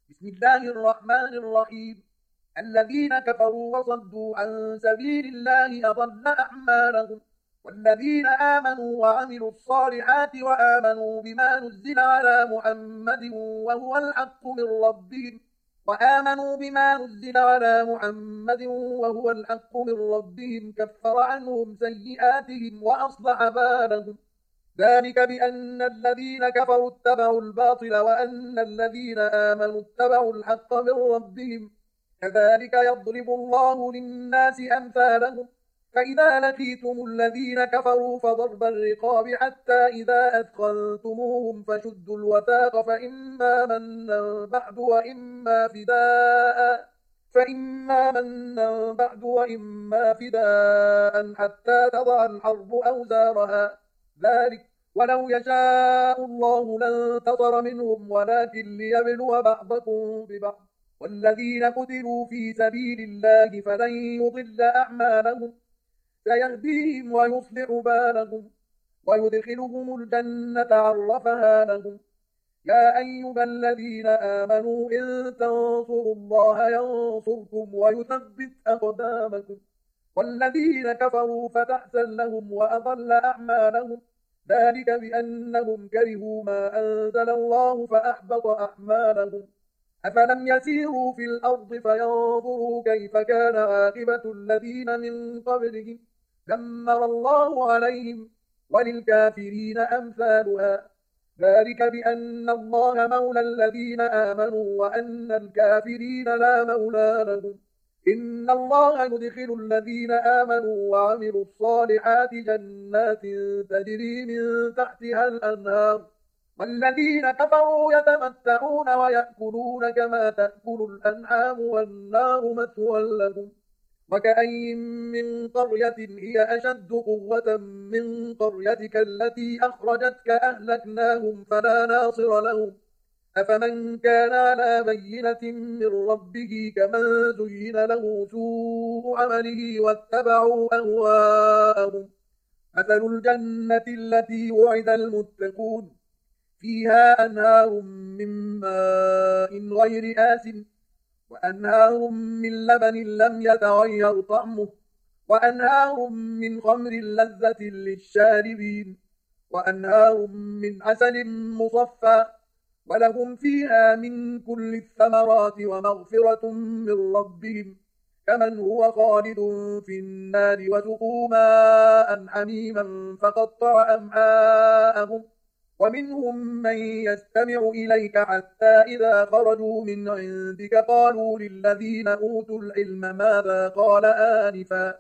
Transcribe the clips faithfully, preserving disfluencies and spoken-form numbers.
بسم الله الرحمن الرحيم. الذين كفروا وصدوا عن سبيل الله أضل أعمالهم، والذين آمنوا وعملوا الصالحات وآمنوا بما نزل على محمد وهو الحق من ربهم وآمنوا بما نزل على محمد وهو الحق من ربهم كفر عنهم سيئاتهم وأصلح بالهم. ذلك بأن الذين كفروا اتبعوا الباطل وأن الذين آمنوا اتبعوا الحق من ربهم. كذلك يضرب الله للناس أمثالهم. فإذا لقيتم الذين كفروا فضرب الرقاب حتى إذا أثخنتموهم فشدوا الوثاق فإما منا بعد وإما فداء فإما منا بعد وإما فداء حتى تضع الحرب أوزارها. ذلك ولو يشاء الله لانتصر منهم ولكن ليبلو بعضكم ببعض. والذين قتلوا في سبيل الله فلن يضل أعمالهم سيهديهم ويصلح بالهم ويدخلهم الجنة عرفها لهم. يا أيها الذين آمنوا إن تنصروا الله ينصركم ويثبت أقدامكم. والذين كفروا فتحسن لهم وأضل أعمالهم ذلك بأنهم كرهوا ما أنزل الله فأحبط أعمالهم. أفلم يسيروا في الأرض فينظروا كيف كان عاقبة الذين من قبلهم دمر الله عليهم وللكافرين أمثالها. ذلك بأن الله مولى الذين آمنوا وأن الكافرين لا مولى لهم. إن الله يدخل الذين آمنوا وعملوا الصالحات جنات تجري من تحتها الأنهار، والذين كفروا يتمتعون ويأكلون كما تأكل الأنعام والنار مثوى لهم. وكأين من قرية هي أشد قوة من قريتك التي أخرجتك أهلكناهم فلا ناصر لهم. أفمن كان على بينة من ربه كمن زين له سوء عمله واتبعوا أهواءهم. مثل الجنة التي وعد المتقون فيها أنهار من ماء غير آسن وأنهار من لبن لم يتغير طعمه وأنهار من خمر لذة للشاربين وأنهار من عسل مصفى ولهم فيها من كل الثمرات ومغفرة من ربهم كمن هو خالد في النار وسقوا ماء حميما فقطع أمعاءهم. ومنهم من يستمع إليك حتى إذا خرجوا من عندك قالوا للذين أوتوا العلم ماذا قال آنفا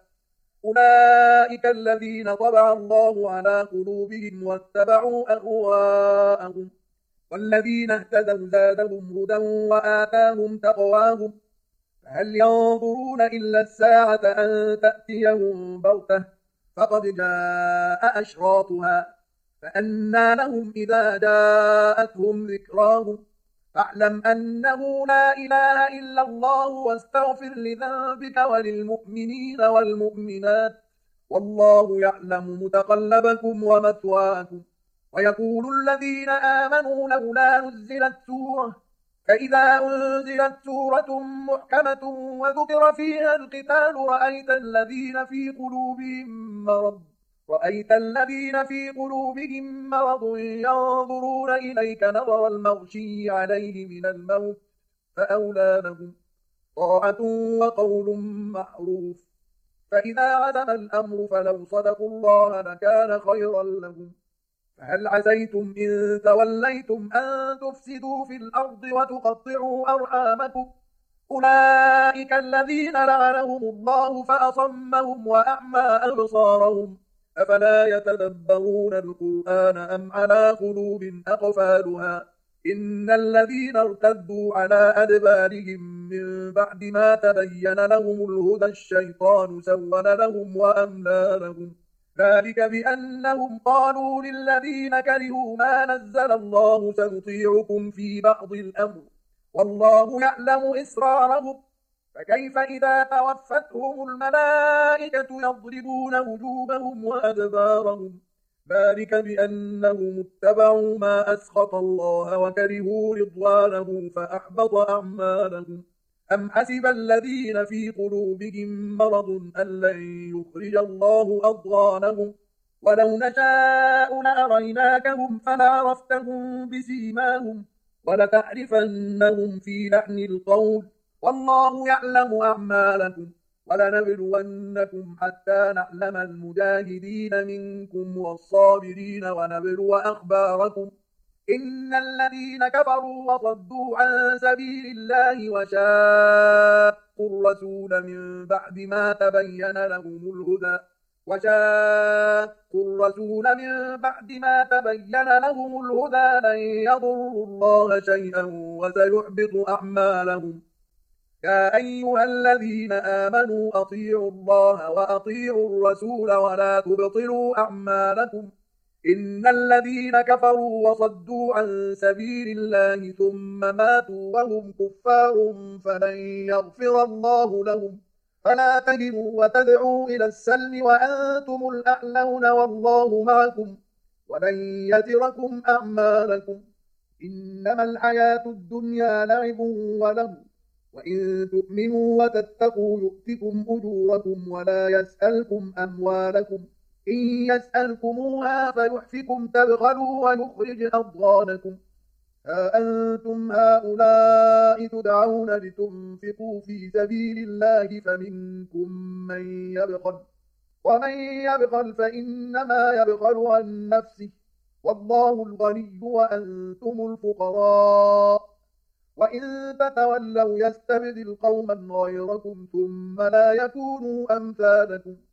أولئك الذين طبع الله على قلوبهم واتبعوا أهواءهم. والذين اهتدوا زادهم هدى وآتاهم تقواهم. فهل ينظرون إلا الساعة أن تأتيهم بغتة فقد جاء أشراطها فأنى لهم إذا جاءتهم ذكراهم. فاعلم أنه لا إله إلا الله واستغفر لذنبك وللمؤمنين والمؤمنات والله يعلم متقلبكم ومثواكم. ويقول الذين آمنوا لولا نزلت سورة فإذا أنزلت سورة محكمة وذكر فيها القتال رأيت الذين في قلوبهم مرض رأيت الذين في قلوبهم مرض ينظرون إليك نظر المغشي عليه من الموت فأولى لهم طاعة وقول معروف. فإذا عزم الأمر فلو صدقوا الله لكان خيرا لهم. فهل عسيتم إن توليتم أن تفسدوا في الأرض وتقطعوا أرحامكم أولئك الذين لعنهم الله فأصمهم وأعمى أبصارهم أفلا يتدبرون القرآن أم على قلوب أقفالها. إن الذين ارتدوا على أدبارهم من بعد ما تبين لهم الهدى الشيطان سول لهم وأملى لهم. ذلك بأنهم قالوا للذين كرهوا ما نزل الله سنطيعكم في بعض الأمر والله يعلم إسرارهم. فكيف إذا توفتهم الملائكة يضربون وجوههم وأدبارهم ذلك بأنهم اتبعوا ما أسخط الله وكرهوا رضوانه فأحبط أعمالهم. أم حسب الذين في قلوبهم مرض أن لن يخرج الله أضغانهم ولو نشاء لأريناكهم فلعرفتهم بسيماهم ولتعرفنهم في لحن القول والله يعلم أعمالكم ولنبلونكم حتى نعلم المجاهدين منكم والصابرين ونبلو أخباركم. إن الذين كفروا وصدوا عن سبيل الله وشاقوا الرسول من بعد ما تبين لهم الهدى وشاقوا الرسول من بعد ما تبين لهم الهدى لن يضروا الله شيئا وسيحبط أعمالهم. يا أيها الذين آمنوا أطيعوا الله وأطيعوا الرسول ولا تبطلوا أعمالكم. إن الذين كفروا وصدوا عن سبيل الله ثم ماتوا وهم كفار فلن يغفر الله لهم. فلا تهنوا وتدعوا إلى السلم وأنتم الأعلون والله معكم ولن يتركم أعمالكم. إنما الحياة الدنيا لعب ولهو وإن تؤمنوا وتتقوا يؤتكم أجوركم ولا يسألكم أموالكم إن يسألكموها فيحفكم تبخلوا ويخرج أضغانكم. ها أنتم هؤلاء تدعون لتنفقوا في سبيل الله فمنكم من يبخل ومن يبخل فإنما يبخل عن نفسه والله الغني وأنتم الفقراء وإن تتولوا يستبدل قوما غيركم ثم لا يكونوا أمثالكم.